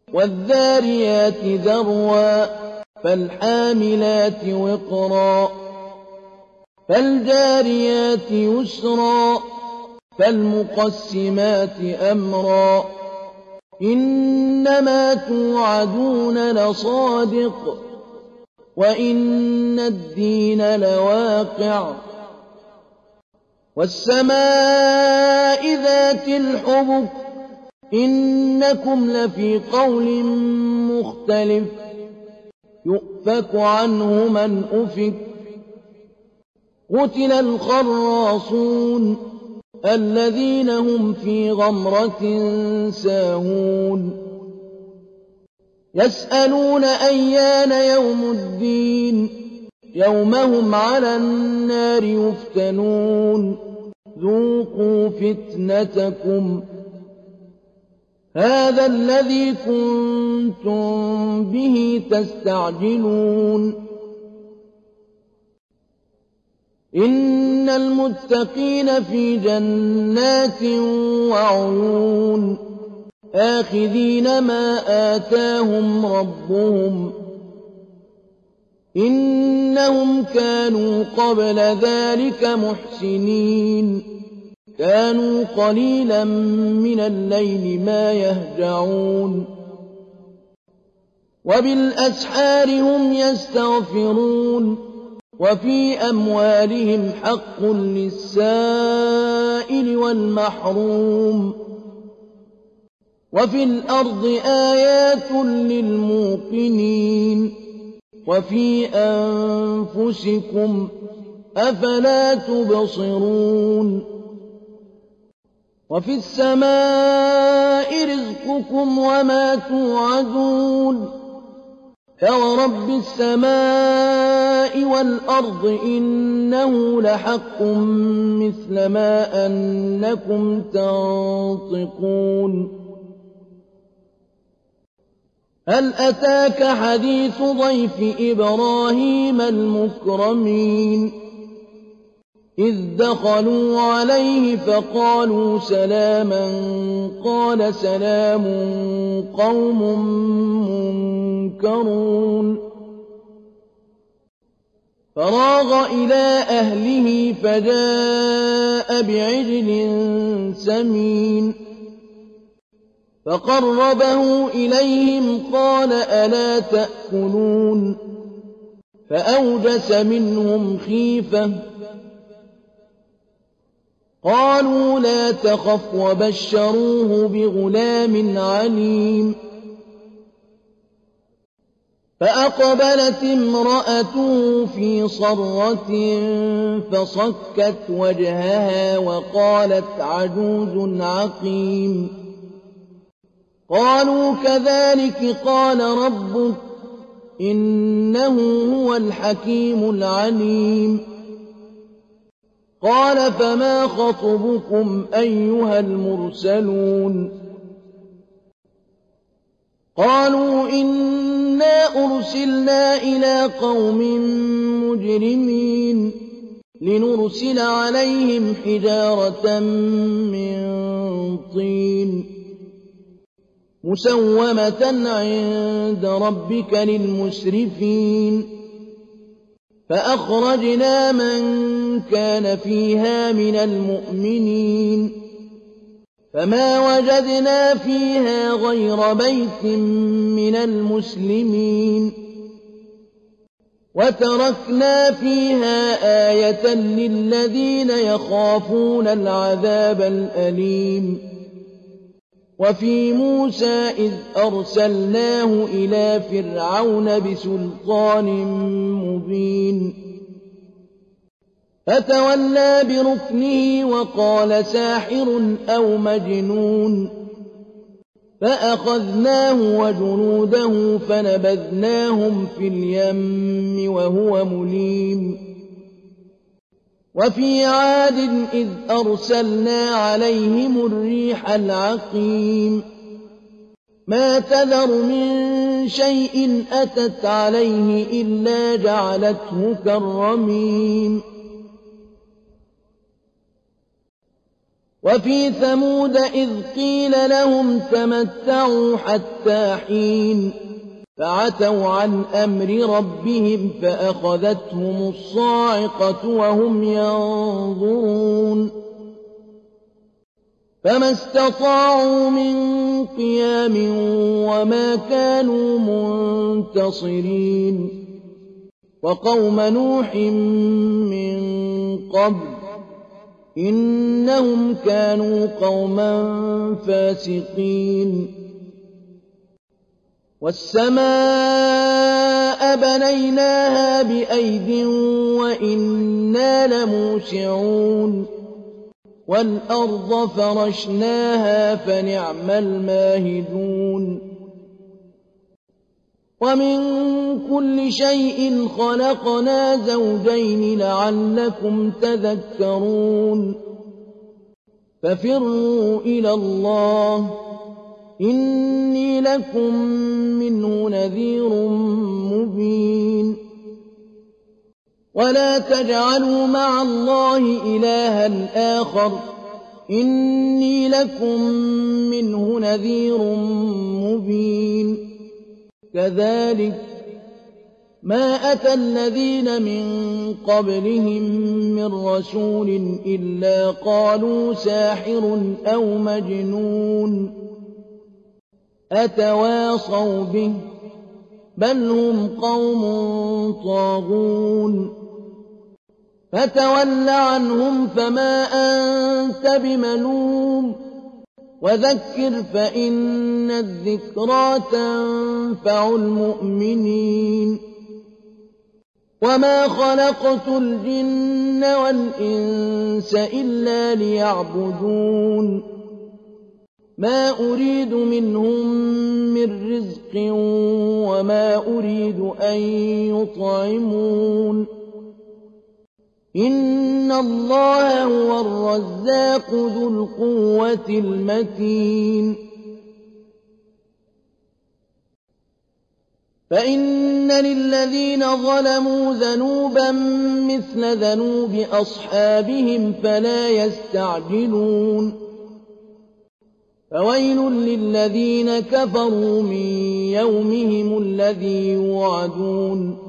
وَالذَّارِيَاتِ ذَرْوًا فَالْحَامِلَاتِ وِقْرًا فَالْجَارِيَاتِ يُسْرًا فَالْمُقَسِّمَاتِ أَمْرًا إِنَّمَا تُوعَدُونَ لَصَادِقٌ وَإِنَّ الدِّينَ لَوَاقِعٌ وَالسَّمَاءِ ذَاتِ الْحُبُكِ إِنَّكُمْ لَفِي قَوْلٍ مُّخْتَلِفٍ يُؤْفَكُ عَنْهُ مَنْ أُفِكَ قُتِلَ الْخَرَّاصُونَ الَّذِينَ هُمْ فِي غَمْرَةٍ سَاهُونَ يَسْأَلُونَ أَيَّانَ يَوْمُ الدِّينِ يَوْمَ هُمْ عَلَى النَّارِ يُفْتَنُونَ ذُوقُوا فِتْنَتَكُمْ هَٰذَا الَّذِي كُنتُم بِهِ تَسْتَعْجِلُونَ إِنَّ الْمُتَّقِينَ فِي جَنَّاتٍ وَعُيُونٍ آخِذِينَ مَا آتَاهُمْ رَبُّهُمْ إِنَّهُمْ كَانُوا قَبْلَ ذَٰلِكَ مُحْسِنِينَ كَانُوا قَلِيلًا مِّنَ اللَّيْلِ مَا يَهْجَعُونَ وَبِالْأَسْحَارِ هُمْ يَسْتَغْفِرُونَ وَفِي أَمْوَالِهِمْ حَقٌّ لِّلسَّائِلِ وَالْمَحْرُومِ وَفِي الْأَرْضِ آيَاتٌ لِّلْمُوقِنِينَ وَفِي أَنفُسِكُمْ ۚ أَفَلَا تُبْصِرُونَ وَفِي السَّمَاءِ رِزْقُكُمْ وَمَا تُوعَدُونَ فَوَرَبِّ السَّمَاءِ وَالْأَرْضِ إِنَّهُ لَحَقٌّ مِّثْلَ مَا أَنَّكُمْ تَنطِقُونَ هَلْ أَتَاكَ حَدِيثُ ضَيْفِ إِبْرَاهِيمَ الْمُكْرَمِينَ إِذْ دَخَلُوا عَلَيْهِ فَقَالُوا سَلَامًا قَالَ سَلَامٌ قَوْمٌ مُّنكَرُونَ فَرَاغَ إِلَىٰ أَهْلِهِ فَجَاءَ بِعِجْلٍ سَمِينٍ فَقَرَّبَهُ إِلَيْهِمْ قَالَ أَلَا تَأْكُلُونَ فَأَوْجَسَ مِنْهُمْ خِيفَةً قَالُوا لَا تَخَفْ وَبَشَّرُوهُ بِغُلَامٍ عَلِيمٍ فَأَقْبَلَتِ امْرَأَتُهُ فِي صَرَّةٍ فَصَكَّتْ وَجْهَهَا وَقَالَتْ عَجُوزٌ عَقِيمٌ قَالُوا كَذَٰلِكِ قَالَ رَبُّكِ ۖ إِنَّهُ هُوَ الْحَكِيمُ الْعَلِيمُ قَالَ فَمَا خَطْبُكُمْ أَيُّهَا الْمُرْسَلُونَ قَالُوا إِنَّا أُرْسِلْنَا إِلَىٰ قَوْمٍ مُّجْرِمِينَ لِنُرْسِلَ عَلَيْهِمْ حِجَارَةً مِّن طِينٍ مُّسَوَّمَةً عِندَ رَبِّكَ لِلْمُسْرِفِينَ فَأَخْرَجْنَا مَن كَانَ فِيهَا مِنَ الْمُؤْمِنِينَ فَمَا وَجَدْنَا فِيهَا غَيْرَ بَيْتٍ مِّنَ الْمُسْلِمِينَ وَتَرَكْنَا فِيهَا آيَةً لِّلَّذِينَ يَخَافُونَ الْعَذَابَ الْأَلِيمَ وَفِي مُوسَىٰ إِذْ أَرْسَلْنَاهُ إِلَىٰ فِرْعَوْنَ بِسُلْطَانٍ مُّبِينٍ فَتَوَلَّىٰ بِرُكْنِهِ وَقَالَ سَاحِرٌ أَوْ مَجْنُونٌ فَأَخَذْنَاهُ وَجُنُودَهُ فَنَبَذْنَاهُمْ فِي الْيَمِّ وَهُوَ مُلِيمٌ وَفِي عَادٍ إِذْ أَرْسَلْنَا عَلَيْهِمُ الرِّيحَ الْعَقِيمَ مَا تَذَرُ مِن شَيْءٍ أَتَتْ عَلَيْهِ إِلَّا جَعَلَتْهُ كَالرَّمِيمِ وفي ثمود إذ قيل لهم تمتعوا حتى حين فعتوا عن أمر ربهم فأخذتهم الصاعقة وهم ينظرون فما استطاعوا من قيام وما كانوا منتصرين وقوم نوح من قبل إنهم كانوا قوما فاسقين والسماء بنيناها بأيد وإنا لموسعون والأرض فرشناها فنعم الماهدون ومن كل شيء خلقنا زوجين لعلكم تذكرون ففروا إلى الله إني لكم منه نذير مبين ولا تجعلوا مع الله إلها آخر إني لكم منه نذير مبين كذلك ما أتى الذين من قبلهم من رسول إلا قالوا ساحر أو مجنون أتواصوا به بل هم قوم طاغون فتول عنهم فما أنت بملوم وذكر فإن الذكرى تنفع المؤمنين وما خلقت الجن والإنس إلا ليعبدون ما أريد منهم من رزق وما أريد أن يطعمون إن الله هو الرزاق ذو القوة المتين فإن للذين ظلموا ذنوبا مثل ذنوب أصحابهم فلا يستعجلون فويل للذين كفروا من يومهم الذي يوعدون